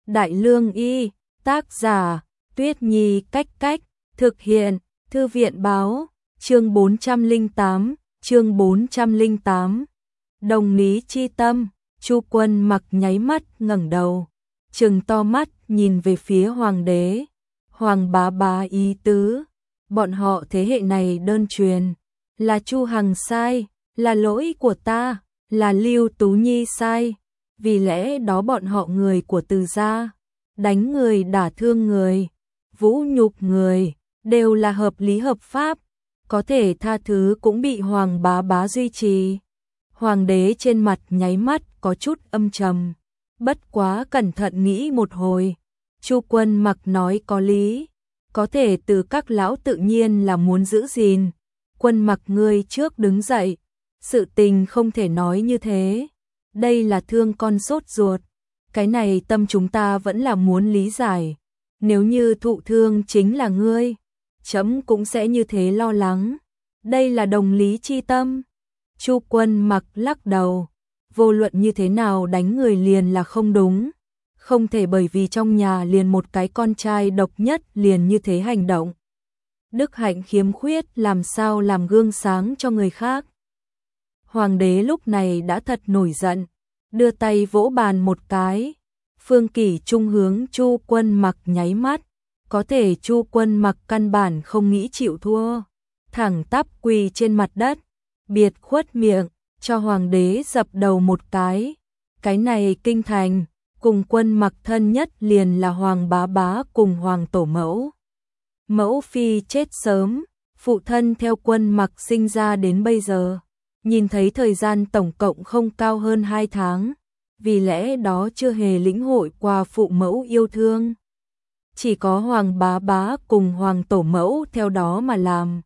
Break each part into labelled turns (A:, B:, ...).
A: Đại Lương Y, tác giả, Tuyết Nhi Cách Cách, thực hiện, Thư viện báo, chương 408, Đồng lý chi tâm. Chu Quân Mặc nháy mắt ngẩng đầu, trừng to mắt nhìn về phía hoàng đế. Hoàng bá bá ý tứ, bọn họ thế hệ này đơn truyền, là Chu Hằng sai, là lỗi của ta, là Lưu Tú Nhi sai, vì lẽ đó bọn họ người của Từ gia, đánh người đả thương người, vũ nhục người, đều là hợp lý hợp pháp, có thể tha thứ cũng bị Hoàng bá bá duy trì. Hoàng đế trên mặt nháy mắt có chút âm trầm, bất quá cẩn thận nghĩ một hồi, Chu Quân Mặc nói có lý, có thể từ các lão tự nhiên là muốn giữ gìn. Quân Mặc ngươi trước đứng dậy, sự tình không thể nói như thế, đây là thương con sốt ruột, cái này tâm chúng ta vẫn là muốn lý giải, nếu như thụ thương chính là ngươi, chấm cũng sẽ như thế lo lắng, đây là đồng lý chi tâm. Chu Quân Mặc lắc đầu, vô luận như thế nào đánh người liền là không đúng, không thể bởi vì trong nhà liền một cái con trai độc nhất liền như thế hành động. Đức hạnh khiếm khuyết làm sao làm gương sáng cho người khác. Hoàng đế lúc này đã thật nổi giận, đưa tay vỗ bàn một cái. Phương Kỷ Trung hướng Chu Quân Mặc nháy mắt, có thể Chu Quân Mặc căn bản không nghĩ chịu thua, thẳng tắp quỳ trên mặt đất, biệt khuất miệng, cho hoàng đế dập đầu một cái này kinh thành, cùng Quân Mặc thân nhất liền là Hoàng bá bá cùng Hoàng tổ mẫu. Mẫu phi chết sớm, phụ thân theo Quân Mặc sinh ra đến bây giờ, nhìn thấy thời gian tổng cộng không cao hơn 2 tháng, vì lẽ đó chưa hề lĩnh hội qua phụ mẫu yêu thương. Chỉ có Hoàng bá bá cùng Hoàng tổ mẫu theo đó mà làm,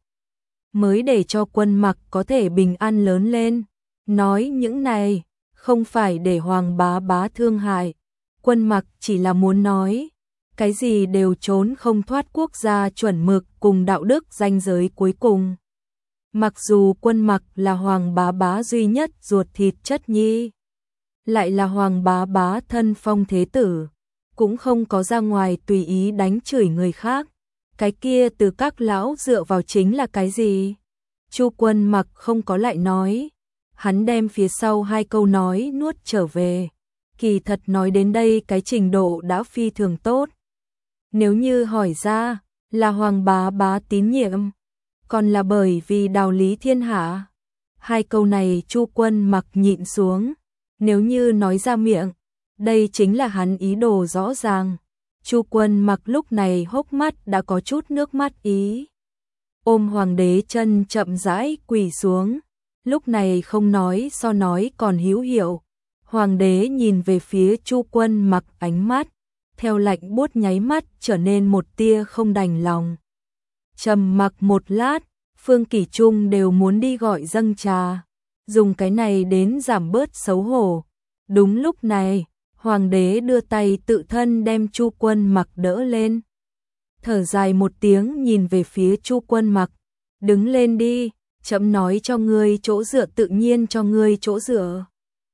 A: mới để cho Quân Mặc có thể bình an lớn lên. Nói những này, không phải để Hoàng bá bá thương hại, Quân Mặc chỉ là muốn nói, cái gì đều trốn không thoát quốc gia chuẩn mực cùng đạo đức ranh giới cuối cùng. Mặc dù Quân Mặc là Hoàng bá bá duy nhất ruột thịt chất nhi, lại là Hoàng bá bá thân phong thế tử, cũng không có ra ngoài tùy ý đánh chửi người khác. Cái kia từ các lão dựa vào chính là cái gì? Chu Quân Mặc không có lại nói, hắn đem phía sau 2 câu nói nuốt trở về. Kỳ thật nói đến đây cái trình độ đã phi thường tốt. Nếu như hỏi ra, là Hoàng bá bá tín nhiệm, còn là bởi vì đạo lý thiên hạ. 2 câu này Chu Quân Mặc nhịn xuống, nếu như nói ra miệng, đây chính là hắn ý đồ rõ ràng. Chu Quân Mặc lúc này hốc mắt đã có chút nước mắt ý. Ôm hoàng đế chân chậm rãi quỳ xuống, lúc này không nói so nói còn hữu hiệu. Hoàng đế nhìn về phía Chu Quân Mặc, ánh mắt theo lạnh buốt nháy mắt trở nên một tia không đành lòng. Trầm mặc một lát, Phương Kỷ Trung đều muốn đi gọi dâng trà, dùng cái này đến giảm bớt xấu hổ. Đúng lúc này, hoàng đế đưa tay tự thân đem Chu Quân Mặc đỡ lên. Thở dài một tiếng nhìn về phía Chu Quân Mặc, đứng lên đi, chấm nói cho ngươi chỗ dựa tự nhiên cho ngươi chỗ dựa.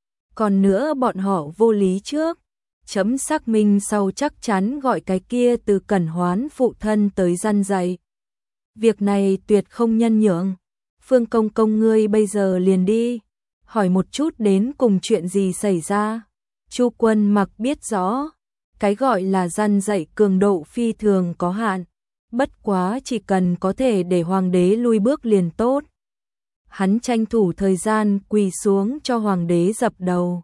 A: Còn nữa bọn họ vô lý trước, chấm xác minh sau chắc chắn gọi cái kia Từ Cẩn Hoán phụ thân tới răn dạy. Việc này tuyệt không nhân nhượng, Phương công công ngươi bây giờ liền đi, hỏi một chút đến cùng chuyện gì xảy ra. Chu Quân Mặc biết rõ, cái gọi là răn dạy cường độ phi thường có hạn, bất quá chỉ cần có thể để hoàng đế lui bước liền tốt. Hắn tranh thủ thời gian quỳ xuống cho hoàng đế dập đầu.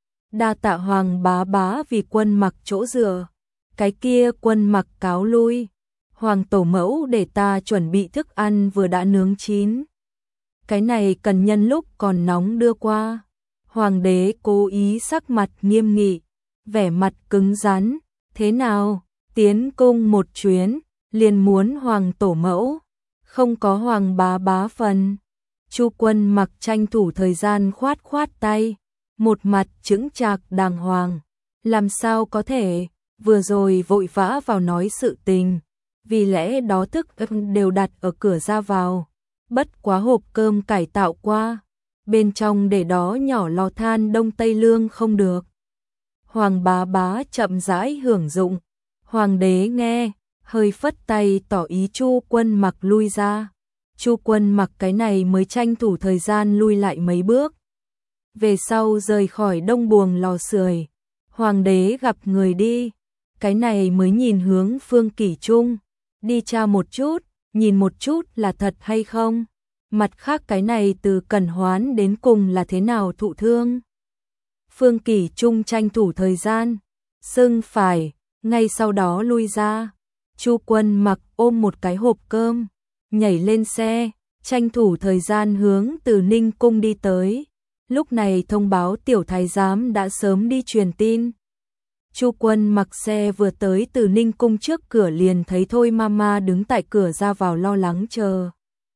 A: Đa tạ Hoàng bá bá vì Quân Mặc chỗ dựa, cái kia Quân Mặc cáo lui. Hoàng tổ mẫu để ta chuẩn bị thức ăn vừa đã nướng chín, cái này cần nhân lúc còn nóng đưa qua. Hoàng đế cố ý sắc mặt nghiêm nghị, vẻ mặt cứng rắn, thế nào, tiến cung một chuyến, liền muốn Hoàng tổ mẫu, không có Hoàng bá bá phần. Chu Quân Mặc tranh thủ thời gian khoát khoát tay, một mặt chững chạc đàng hoàng, làm sao có thể, vừa rồi vội vã vào nói sự tình, vì lẽ đó thức đều đặt ở cửa ra vào, bất quá hộp cơm cải tạo qua, bên trong để đó nhỏ lò than đông tây lương không được. Hoàng bá bá chậm rãi hưởng dụng. Hoàng đế nghe, hơi phất tay tỏ ý Chu Quân Mặc lui ra. Chu Quân Mặc cái này mới tranh thủ thời gian lui lại mấy bước. Về sau rời khỏi đông buồng lò sưởi. Hoàng đế gặp người đi, cái này mới nhìn hướng Phương Kỷ Trung, đi tra một chút, nhìn một chút là thật hay không. Mặt khác cái này từ Cẩn Hoán đến cùng là thế nào thụ thương. Phương Kỷ Trung tranh thủ thời gian, xưng phải, ngay sau đó lui ra. Chu Quân Mặc ôm một cái hộp cơm, nhảy lên xe, tranh thủ thời gian hướng từ Ninh Cung đi tới. Lúc này thông báo tiểu thái giám đã sớm đi truyền tin. Chu Quân Mặc xe vừa tới từ Ninh Cung trước cửa liền thấy Thôi Mama đứng tại cửa ra vào lo lắng chờ.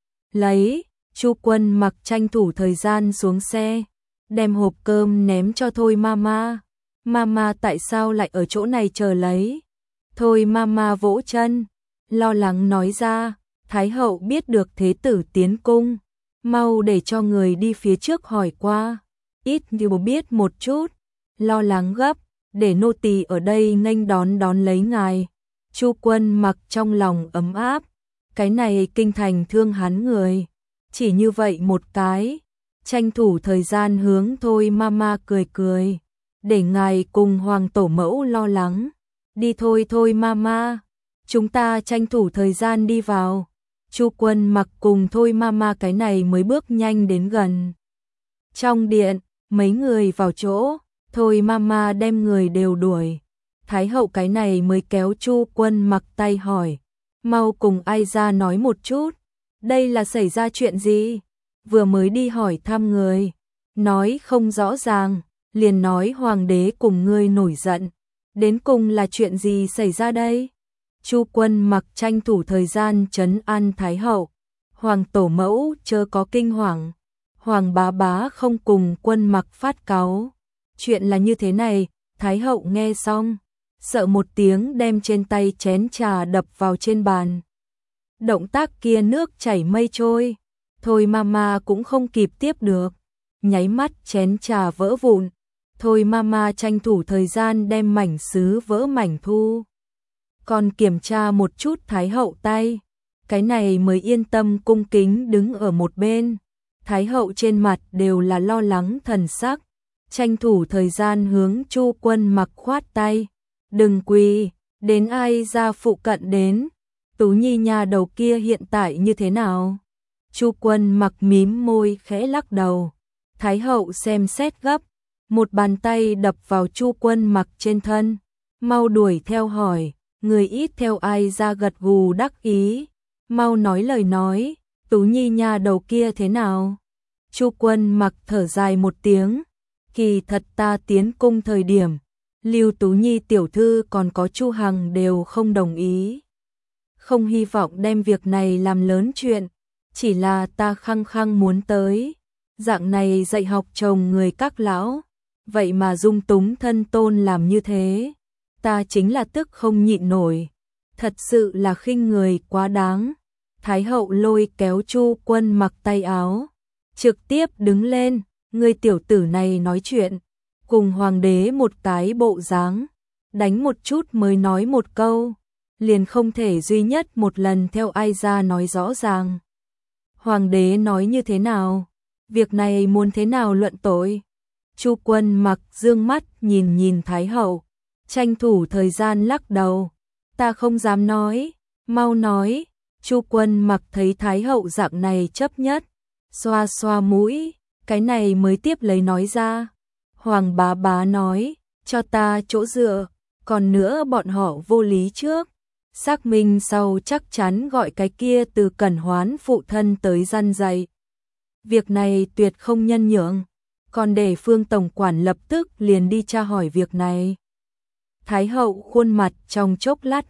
A: Lấy, Chu Quân Mặc tranh thủ thời gian xuống xe, đem hộp cơm ném cho Thôi Mama. Mama tại sao lại ở chỗ này chờ lấy? Thôi Mama vỗ chân, lo lắng nói ra, Thái hậu biết được thế tử tiến cung, mau để cho người đi phía trước hỏi qua, ít nhiều biết một chút, lo lắng gấp, để nô tỳ ở đây nghênh đón lấy ngài. Chu Quân Mặc trong lòng ấm áp, cái này kinh thành thương hắn người, chỉ như vậy một cái, tranh thủ thời gian hướng Thôi Mama cười cười, để ngài cùng hoàng tổ mẫu lo lắng, đi thôi Thôi Mama, chúng ta tranh thủ thời gian đi vào. Chu Quân Mặc cùng Thôi Mama cái này mới bước nhanh đến gần. Trong điện, mấy người vào chỗ, Thôi Mama đem người đều đuổi. Thái hậu cái này mới kéo Chu Quân Mặc tay hỏi, mau cùng ai ra nói một chút, đây là xảy ra chuyện gì? Vừa mới đi hỏi thăm người, nói không rõ ràng, liền nói hoàng đế cùng ngươi nổi giận, đến cùng là chuyện gì xảy ra đây? Chu Quân Mặc tranh thủ thời gian trấn an Thái hậu, hoàng tổ mẫu chớ có kinh hoàng, hoàng bá bá không cùng Quân Mặc phát cáu. Chuyện là như thế này, Thái hậu nghe xong, sợ một tiếng đem trên tay chén trà đập vào trên bàn. Động tác kia nước chảy mây trôi, Thôi Mama cũng không kịp tiếp được, nháy mắt chén trà vỡ vụn. Thôi Mama tranh thủ thời gian đem mảnh sứ vỡ mảnh thu. Còn kiểm tra một chút Thái hậu tay, cái này mới yên tâm cung kính đứng ở một bên. Thái hậu trên mặt đều là lo lắng thần sắc, tranh thủ thời gian hướng Chu Quân Mặc khoát tay, đừng quỳ, đến ai ra phụ cận đến, Tú Nhi nhà đầu kia hiện tại như thế nào? Chu Quân Mặc mím môi khẽ lắc đầu. Thái hậu xem xét gấp, một bàn tay đập vào Chu Quân Mặc trên thân, mau đuổi theo hỏi, người ít theo ai ra gật gù đắc ý, mau nói lời nói, Tú Nhi nhà đầu kia thế nào? Chu Quân Mặc thở dài một tiếng, kỳ thật ta tiến cung thời điểm, Lưu Tú Nhi tiểu thư còn có Chu Hằng đều không đồng ý. Không hy vọng đem việc này làm lớn chuyện, chỉ là ta khăng khăng muốn tới, dạng này dạy học chồng người các lão, vậy mà dung túng thân tôn làm như thế, ta chính là tức không nhịn nổi, thật sự là khinh người quá đáng. Thái hậu lôi kéo Chu Quân Mặc tay áo, trực tiếp đứng lên, người tiểu tử này nói chuyện, cùng hoàng đế một cái bộ dáng, đánh một chút mới nói một câu, liền không thể duy nhất một lần theo ai ra nói rõ ràng. Hoàng đế nói như thế nào? Việc này muốn thế nào luận tội? Chu Quân Mặc dương mắt nhìn Thái hậu, tranh thủ thời gian lắc đầu, ta không dám nói, mau nói. Chu Quân Mặc thấy Thái hậu dạng này chấp nhất, xoa xoa mũi, cái này mới tiếp lấy nói ra. Hoàng bá bá nói, cho ta chỗ dựa, còn nữa bọn họ vô lý trước, xác minh sau chắc chắn gọi cái kia từ Cẩn Hoán phụ thân tới răn dạy. Việc này tuyệt không nhân nhượng, còn để Phương tổng quản lập tức liền đi tra hỏi việc này. Thái hậu khuôn mặt trong chốc lát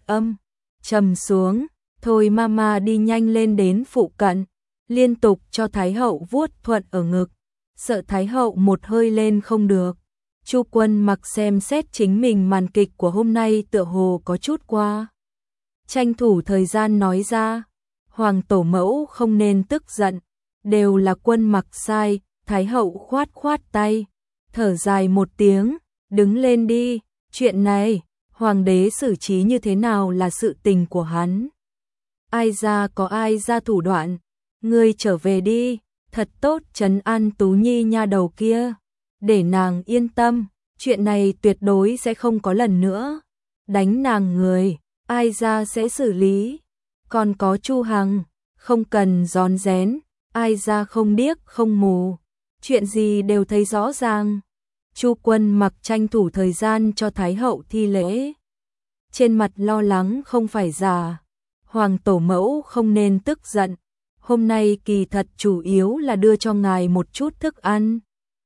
A: trầm xuống, Thôi Mama đi nhanh lên đến phụ cận, liên tục cho Thái hậu vuốt thuận ở ngực, sợ Thái hậu một hơi lên không được. Chu Quân Mặc xem xét chính mình màn kịch của hôm nay tựa hồ có chút qua. Tranh thủ thời gian nói ra, hoàng tổ mẫu không nên tức giận, đều là Quân Mặc sai. Thái hậu khoát tay, thở dài một tiếng, đứng lên đi, chuyện này, hoàng đế xử trí như thế nào là sự tình của hắn. Ai ra có ai ra thủ đoạn, ngươi trở về đi, thật tốt trấn an Tú Nhi nha đầu kia, để nàng yên tâm, chuyện này tuyệt đối sẽ không có lần nữa. Đánh nàng người, ai ra sẽ xử lý. Còn có Chu Hằng, không cần rón rén, ai ra không điếc không mù, chuyện gì đều thấy rõ ràng. Chu Quân Mặc tranh thủ thời gian cho Thái hậu thi lễ. Trên mặt lo lắng không phải giả, Hoàng tổ mẫu không nên tức giận, hôm nay kỳ thật chủ yếu là đưa cho ngài một chút thức ăn.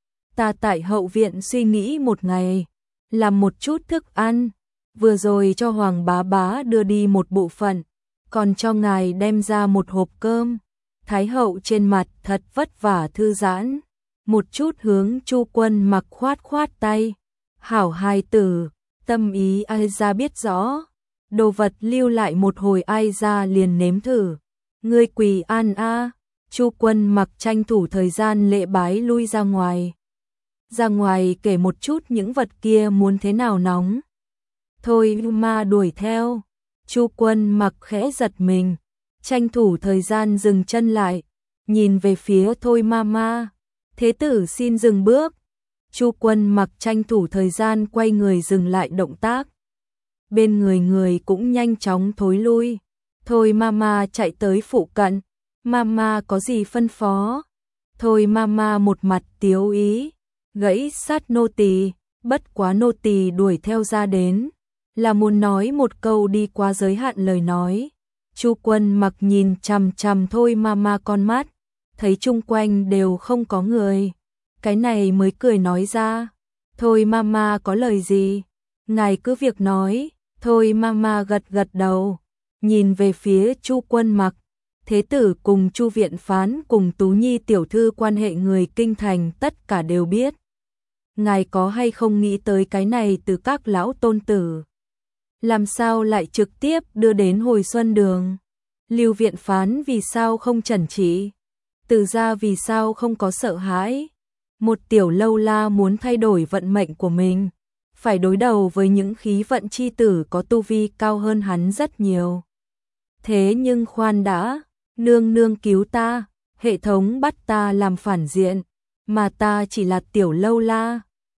A: Ta tại hậu viện suy nghĩ một ngày, làm một chút thức ăn, vừa rồi cho Hoàng bá bá đưa đi một bộ phận, còn cho ngài đem ra một hộp cơm. Thái hậu trên mặt thật vất vả thư giãn, một chút hướng Chu Quân Mặc khoát khoát tay. Hảo hài tử, tâm ý ai ra biết rõ, đồ vật lưu lại một hồi ai ra liền nếm thử. Ngươi quỳ an a. Chu Quân Mặc tranh thủ thời gian lễ bái lui ra ngoài. Ra ngoài kể một chút những vật kia muốn thế nào nóng. Thôi ma đuổi theo. Chu Quân Mặc khẽ giật mình, tranh thủ thời gian dừng chân lại, nhìn về phía Thôi Mama. Thế tử xin dừng bước. Chu Quân Mặc tranh thủ thời gian quay người dừng lại động tác. Bên người người cũng nhanh chóng thối lui. Thôi Mama chạy tới phụ cận. Mama có gì phân phó? Thôi Mama một mặt tiếu ý, gãy sát nô tỳ, bất quá nô tỳ đuổi theo ra đến, là muốn nói một câu đi qua giới hạn lời nói. Chu Quân Mặc nhìn chằm chằm Thôi Mama con mắt, thấy chung quanh đều không có người, cái này mới cười nói ra. Thôi Mama có lời gì? Ngài cứ việc nói. Thôi Mama gật gật đầu, nhìn về phía Chu Quân Mặc. Thế tử cùng Chu viện phán cùng Tú Nhi tiểu thư quan hệ người kinh thành tất cả đều biết. Ngài có hay không nghĩ tới cái này từ các lão tôn tử? Làm sao lại trực tiếp đưa đến Hồi Xuân Đường? Lưu viện phán vì sao không chẩn trị? Từ gia vì sao không có sợ hãi? Một tiểu lâu la muốn thay đổi vận mệnh của mình, phải đối đầu với những khí vận chi tử có tu vi cao hơn hắn rất nhiều. Thế nhưng khoan đã, nương nương cứu ta, hệ thống bắt ta làm phản diện, mà ta chỉ là tiểu lâu la,